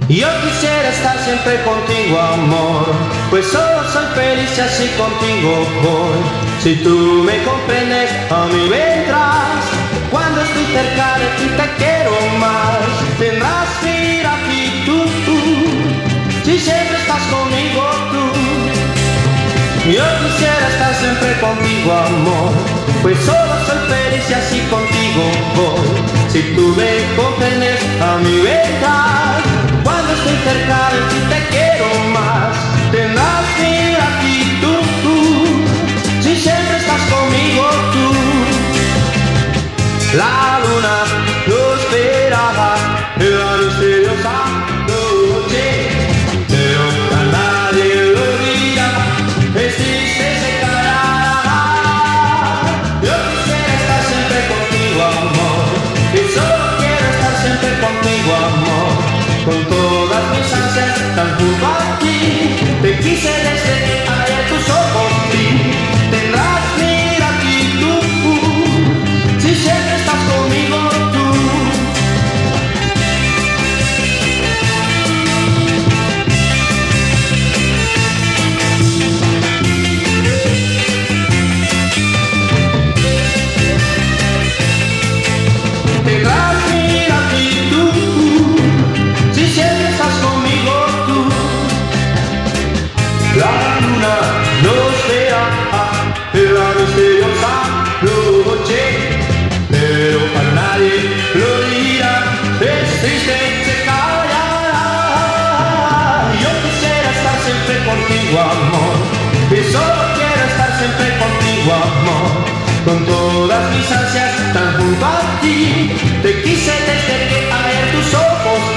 Yo quisiera estar siempre contigo, amor, pues solo soy feliz y así contigo voy. Si tú me comprendes, a mí vendrás. Cuando estoy cerca de ti te quiero más. Tendrás que ir aquí tú, si siempre estás conmigo tú. Yo quisiera estar siempre contigo, amor, pues solo soy feliz y así contigo voy. Si tú me comprendes, a mí vendrás. Cuando estoy cerca de ti te quiero más. Tendrás que ir aquí tú, si siempre estás conmigo tú. La luna lo esperaba en la misteriosa noche, pero a nadie lo dirá, es triste se caerá. Yo quisiera estar siempre contigo, amor, y solo quiero estar siempre contigo, amor. Con todas mis ansias tan junto a ti, te quise desde que ayer tus ojos vi. Tendrás que ir aquí tú, si siempre estás conmigo tú. Tendrás que ir aquí tú, si siempre estás conmigo tú. La luna nos verá en la misteriosa noche, pero a nadie lo dirá, es triste se callará. Yo quisiera estar siempre contigo, amor, y solo quiero estar siempre contigo, amor. Con todas mis ansias tan junto a ti, te quise desde que ayer tus ojos